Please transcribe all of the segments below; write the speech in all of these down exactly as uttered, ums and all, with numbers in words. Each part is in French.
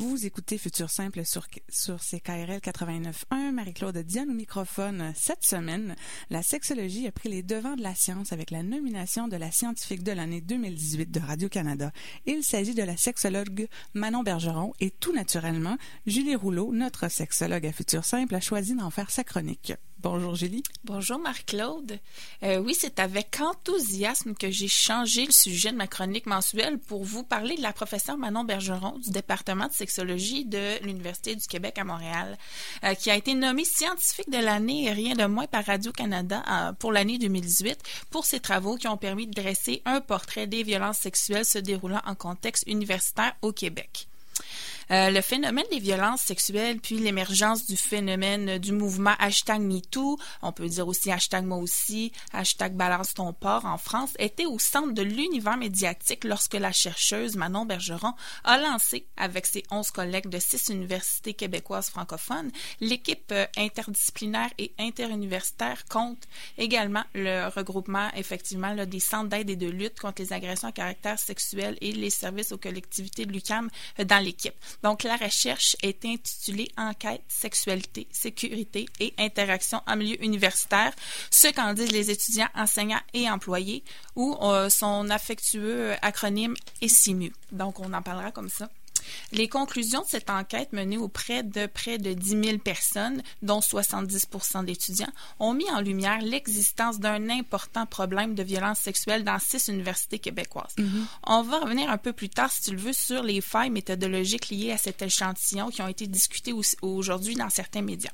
Vous écoutez Futur Simple sur, sur C K R L quatre-vingt-neuf point un. Marie-Claude Diane au microphone. Cette semaine, la sexologie a pris les devants de la science avec la nomination de la scientifique de l'année deux mille dix-huit de Radio-Canada. Il s'agit de la sexologue Manon Bergeron et tout naturellement, Julie Rouleau, notre sexologue à Futur Simple, a choisi d'en faire sa chronique. Bonjour Julie. Bonjour Marie-Claude. Euh, oui, c'est avec enthousiasme que j'ai changé le sujet de ma chronique mensuelle pour vous parler de la professeure Manon Bergeron du département de sexologie de l'Université du Québec à Montréal, euh, qui a été nommée scientifique de l'année et rien de moins par Radio-Canada euh, pour l'année deux mille dix-huit pour ses travaux qui ont permis de dresser un portrait des violences sexuelles se déroulant en contexte universitaire au Québec. Euh, le phénomène des violences sexuelles, puis l'émergence du phénomène du mouvement hashtag MeToo, on peut dire aussi hashtag moi aussi, hashtag balance ton porc en France, était au centre de l'univers médiatique lorsque la chercheuse Manon Bergeron a lancé, avec ses onze collègues de six universités québécoises francophones, l'équipe interdisciplinaire et interuniversitaire compte également le regroupement effectivement là, des centres d'aide et de lutte contre les agressions à caractère sexuel et les services aux collectivités de l'U Q A M dans l'équipe. Donc, la recherche est intitulée « Enquête, sexualité, sécurité et interaction en milieu universitaire », ce qu'en disent les étudiants, enseignants et employés, ou euh, son affectueux acronyme est S I M U. Donc, on en parlera comme ça. Les conclusions de cette enquête menée auprès de près de dix mille personnes, dont soixante-dix pour cent d'étudiants, ont mis en lumière l'existence d'un important problème de violence sexuelle dans six universités québécoises. Mm-hmm. On va revenir un peu plus tard, si tu le veux, sur les failles méthodologiques liées à cet échantillon qui ont été discutées aujourd'hui dans certains médias.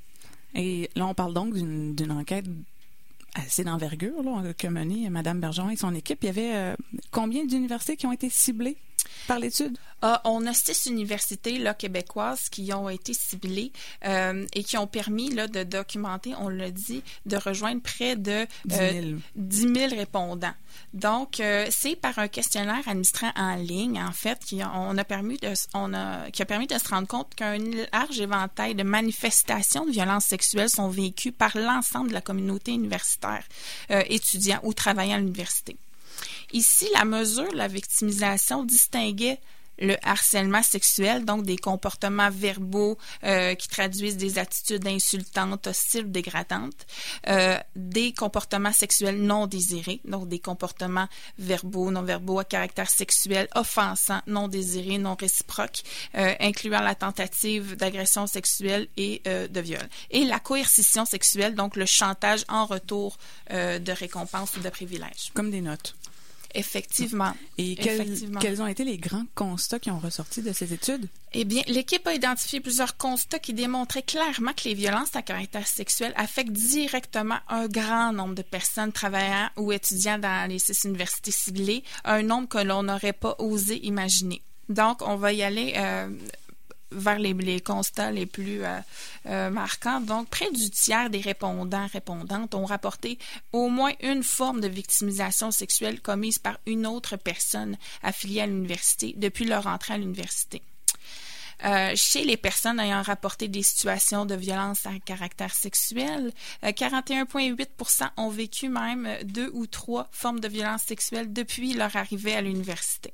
Et là, on parle donc d'une, d'une enquête assez d'envergure là, qu'a menée Mme Bergeron et son équipe. Il y avait euh, combien d'universités qui ont été ciblées par l'étude? Ah, on a six universités là, québécoises qui ont été ciblées euh, et qui ont permis là, de documenter, on l'a dit, de rejoindre près de euh, dix mille répondants. Donc, euh, c'est par un questionnaire administré en ligne, en fait, qui a, on a permis de, on a, qui a permis de se rendre compte qu'un large éventail de manifestations de violences sexuelles sont vécues par l'ensemble de la communauté universitaire, euh, étudiants ou travaillant à l'université. Ici, la mesure de la victimisation distinguait le harcèlement sexuel, donc des comportements verbaux euh, qui traduisent des attitudes insultantes, hostiles, dégradantes, euh, des comportements sexuels non désirés, donc des comportements verbaux, non verbaux à caractère sexuel, offensants, non désirés, non réciproques, euh, incluant la tentative d'agression sexuelle et euh, de viol. Et la coercition sexuelle, donc le chantage en retour euh, de récompenses ou de privilèges. Comme des notes. Effectivement. Et quels, Effectivement. quels ont été les grands constats qui ont ressorti de ces études? Eh bien, l'équipe a identifié plusieurs constats qui démontraient clairement que les violences à caractère sexuel affectent directement un grand nombre de personnes travaillant ou étudiant dans les six universités ciblées, un nombre que l'on n'aurait pas osé imaginer. Donc, on va y aller euh, vers les, les constats les plus euh, euh, marquants. Donc, près du tiers des répondants, répondantes ont rapporté au moins une forme de victimisation sexuelle commise par une autre personne affiliée à l'université depuis leur entrée à l'université. Euh, chez les personnes ayant rapporté des situations de violence à caractère sexuel, euh, quarante et un virgule huit pour cent ont vécu même deux ou trois formes de violence sexuelle depuis leur arrivée à l'université.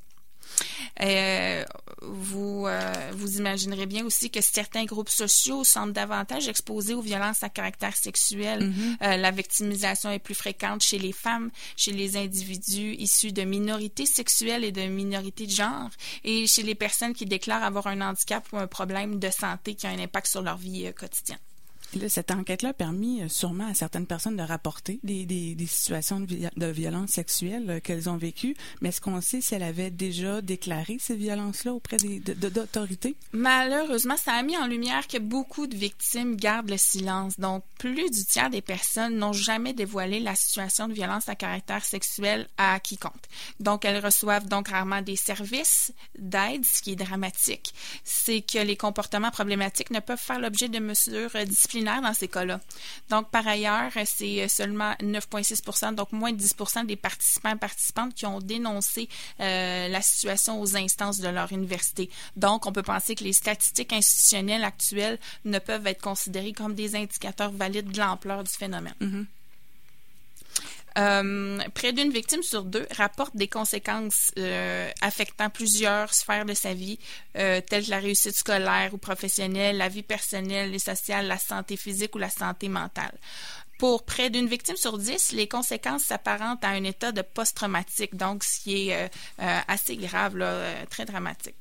Euh, vous, euh, vous imaginerez bien aussi que certains groupes sociaux sont davantage exposés aux violences à caractère sexuel. Mm-hmm. Euh, la victimisation est plus fréquente chez les femmes, chez les individus issus de minorités sexuelles et de minorités de genre, et chez les personnes qui déclarent avoir un handicap ou un problème de santé qui a un impact sur leur vie euh, quotidienne. Là, cette enquête-là a permis sûrement à certaines personnes de rapporter des, des, des situations de, vi- de violence sexuelle euh, qu'elles ont vécues, mais est-ce qu'on sait si elles avaient déjà déclaré ces violences-là auprès des, de, de, d'autorités? Malheureusement, ça a mis en lumière que beaucoup de victimes gardent le silence. Donc, plus du tiers des personnes n'ont jamais dévoilé la situation de violence à caractère sexuel à quiconque. Donc, elles reçoivent donc rarement des services d'aide. Ce qui est dramatique, c'est que les comportements problématiques ne peuvent faire l'objet de mesures disciplinaires dans ces cas-là. Donc, par ailleurs, c'est seulement neuf virgule six pour cent, donc moins de dix pour cent des participants et participantes qui ont dénoncé euh, la situation aux instances de leur université. Donc, on peut penser que les statistiques institutionnelles actuelles ne peuvent être considérées comme des indicateurs valides de l'ampleur du phénomène. Mm-hmm. Euh, près d'une victime sur deux rapporte des conséquences euh, affectant plusieurs sphères de sa vie, euh, telles que la réussite scolaire ou professionnelle, la vie personnelle et sociale, la santé physique ou la santé mentale. Pour près d'une victime sur dix, les conséquences s'apparentent à un état de post-traumatique, donc ce qui est euh, euh, assez grave, là, euh, très dramatique.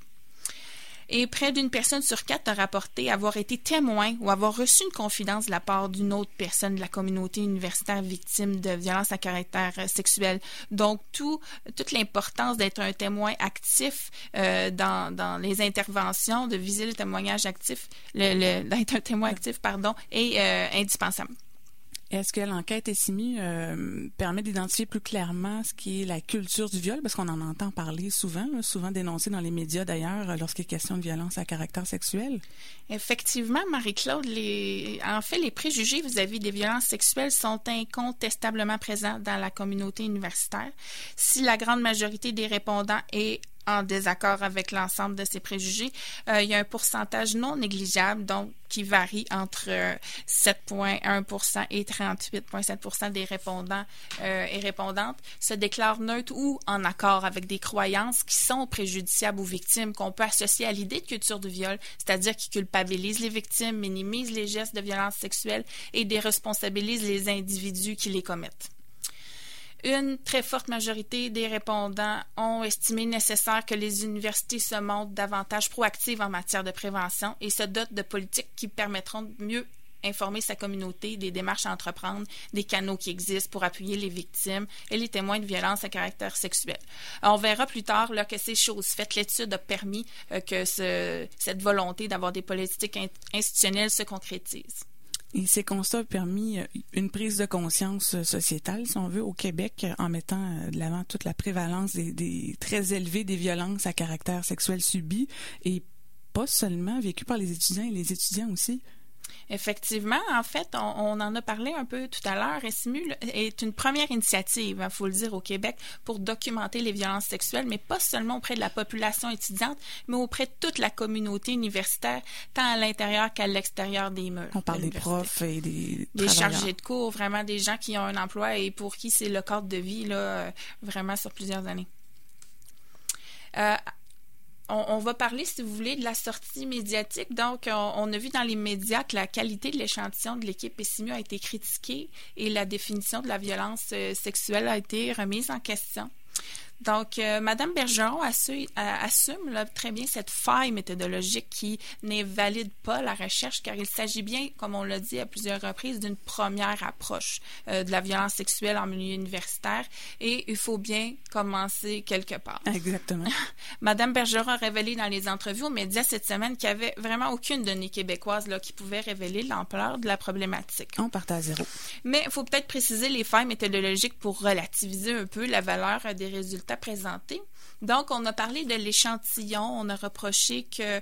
Et près d'une personne sur quatre a rapporté avoir été témoin ou avoir reçu une confidence de la part d'une autre personne de la communauté universitaire victime de violences à caractère sexuel. Donc, tout, toute l'importance d'être un témoin actif euh, dans, dans les interventions, de viser le témoignage actif, le, le, d'être un témoin actif, pardon, est euh, indispensable. Est-ce que l'enquête S I M I euh, permet d'identifier plus clairement ce qui est la culture du viol? Parce qu'on en entend parler souvent, là, souvent dénoncé dans les médias d'ailleurs, lorsqu'il est question de violence à caractère sexuel. Effectivement, Marie-Claude, les... en fait, les préjugés vis-à-vis des violences sexuelles sont incontestablement présents dans la communauté universitaire. Si la grande majorité des répondants est en désaccord avec l'ensemble de ces préjugés, euh, il y a un pourcentage non négligeable, donc qui varie entre euh, sept virgule un pour cent et trente-huit virgule sept pour cent des répondants euh, et répondantes se déclarent neutres ou en accord avec des croyances qui sont préjudiciables aux victimes, qu'on peut associer à l'idée de culture du viol, c'est-à-dire qui culpabilisent les victimes, minimisent les gestes de violence sexuelle et déresponsabilisent les individus qui les commettent. Une très forte majorité des répondants ont estimé nécessaire que les universités se montrent davantage proactives en matière de prévention et se dotent de politiques qui permettront de mieux informer sa communauté des démarches à entreprendre, des canaux qui existent pour appuyer les victimes et les témoins de violences à caractère sexuel. On verra plus tard là, que ces choses faites, l'étude a permis euh, que ce, cette volonté d'avoir des politiques institutionnelles se concrétise. Et ces constats ont permis une prise de conscience sociétale, si on veut, au Québec, en mettant de l'avant toute la prévalence des, des très élevés des violences à caractère sexuel subies, et pas seulement vécues par les étudiants et les étudiants aussi. Effectivement, en fait, on, on en a parlé un peu tout à l'heure. S I M U est une première initiative, il faut le dire, au Québec pour documenter les violences sexuelles, mais pas seulement auprès de la population étudiante, mais auprès de toute la communauté universitaire, tant à l'intérieur qu'à l'extérieur des murs. On parle des profs et des Des chargés de cours, vraiment des gens qui ont un emploi et pour qui c'est le cadre de vie, là, vraiment sur plusieurs années. Euh, On, on va parler, si vous voulez, de la sortie médiatique. Donc, on, on a vu dans les médias que la qualité de l'échantillon de l'équipe S I M U a été critiquée et la définition de la violence euh, sexuelle a été remise en question. Donc, euh, Mme Bergeron assume, assume là, très bien cette faille méthodologique qui n'invalide pas la recherche, car il s'agit bien, comme on l'a dit à plusieurs reprises, d'une première approche euh, de la violence sexuelle en milieu universitaire, et il faut bien commencer quelque part. Exactement. Mme Bergeron a révélé dans les entrevues aux médias cette semaine qu'il n'y avait vraiment aucune donnée québécoise là, qui pouvait révéler l'ampleur de la problématique. On partait à zéro. Mais il faut peut-être préciser les failles méthodologiques pour relativiser un peu la valeur des résultats présentés. Donc, on a parlé de l'échantillon. On a reproché que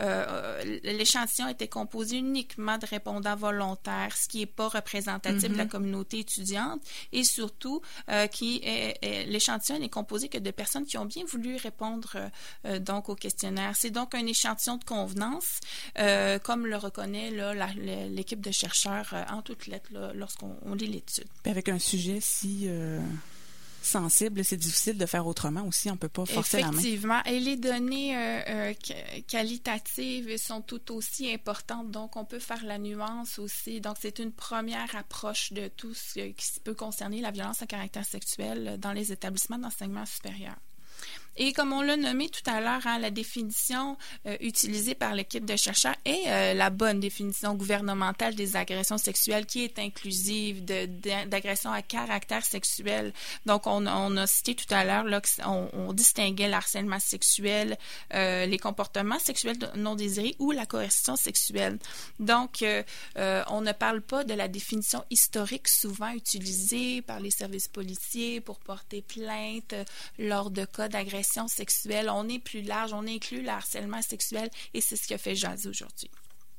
euh, l'échantillon était composé uniquement de répondants volontaires, ce qui n'est pas représentatif mm-hmm. de la communauté étudiante. Et surtout, euh, qui est, est, l'échantillon n'est composé que de personnes qui ont bien voulu répondre euh, donc au questionnaire. C'est donc un échantillon de convenance, euh, comme le reconnaît là, la, l'équipe de chercheurs euh, en toutes lettres là, lorsqu'on on lit l'étude. Puis avec un sujet si... Euh... sensible, c'est difficile de faire autrement aussi, on ne peut pas forcer la main. Effectivement, et les données euh, euh, qualitatives sont tout aussi importantes, donc on peut faire la nuance aussi. Donc, c'est une première approche de tout ce qui peut concerner la violence à caractère sexuel dans les établissements d'enseignement supérieur. Et comme on l'a nommé tout à l'heure, hein, la définition euh, utilisée par l'équipe de chercheurs est euh, la bonne définition gouvernementale des agressions sexuelles qui est inclusive de, de, d'agressions à caractère sexuel. Donc, on, on a cité tout à l'heure là, qu'on on distinguait l'harcèlement sexuel, euh, les comportements sexuels non désirés ou la coercition sexuelle. Donc, euh, euh, on ne parle pas de la définition historique souvent utilisée par les services policiers pour porter plainte euh, lors de cas d'agression sexuelle. On est plus large, on inclut le harcèlement sexuel et c'est ce qui a fait jaser aujourd'hui.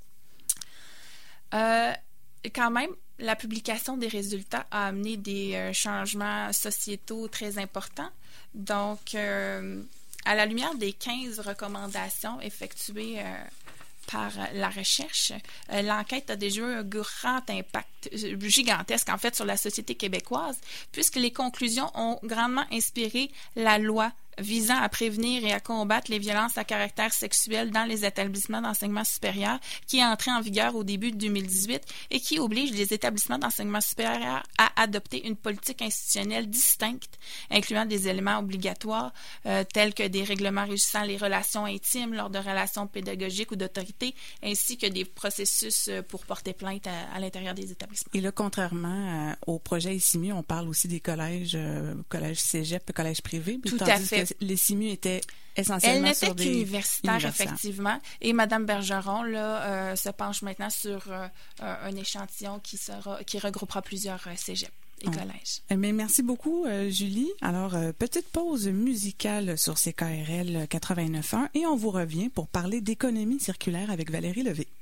Euh, quand même, la publication des résultats a amené des euh, changements sociétaux très importants. Donc, euh, à la lumière des quinze recommandations effectuées euh, par la recherche. Euh, l'enquête a déjà eu un grand impact gigantesque, en fait, sur la société québécoise, puisque les conclusions ont grandement inspiré la loi visant à prévenir et à combattre les violences à caractère sexuel dans les établissements d'enseignement supérieur, qui est entrée en vigueur au début de deux mille dix-huit et qui oblige les établissements d'enseignement supérieur à adopter une politique institutionnelle distincte, incluant des éléments obligatoires euh, tels que des règlements régissant les relations intimes lors de relations pédagogiques ou d'autorité, ainsi que des processus pour porter plainte à, à l'intérieur des établissements. Et là, contrairement à, au projet ICIMU, on parle aussi des collèges, euh, collèges cégep, collèges privés. Tout à fait. Les C I M U étaient essentiellement Elle sur n'était des qu'universitaire, effectivement. Et Mme Bergeron là, euh, se penche maintenant sur euh, un échantillon qui, sera, qui regroupera plusieurs euh, cégeps et collèges. Mais merci beaucoup, euh, Julie. Alors, euh, petite pause musicale sur C K R L quatre-vingt-neuf point un et on vous revient pour parler d'économie circulaire avec Valérie Levé.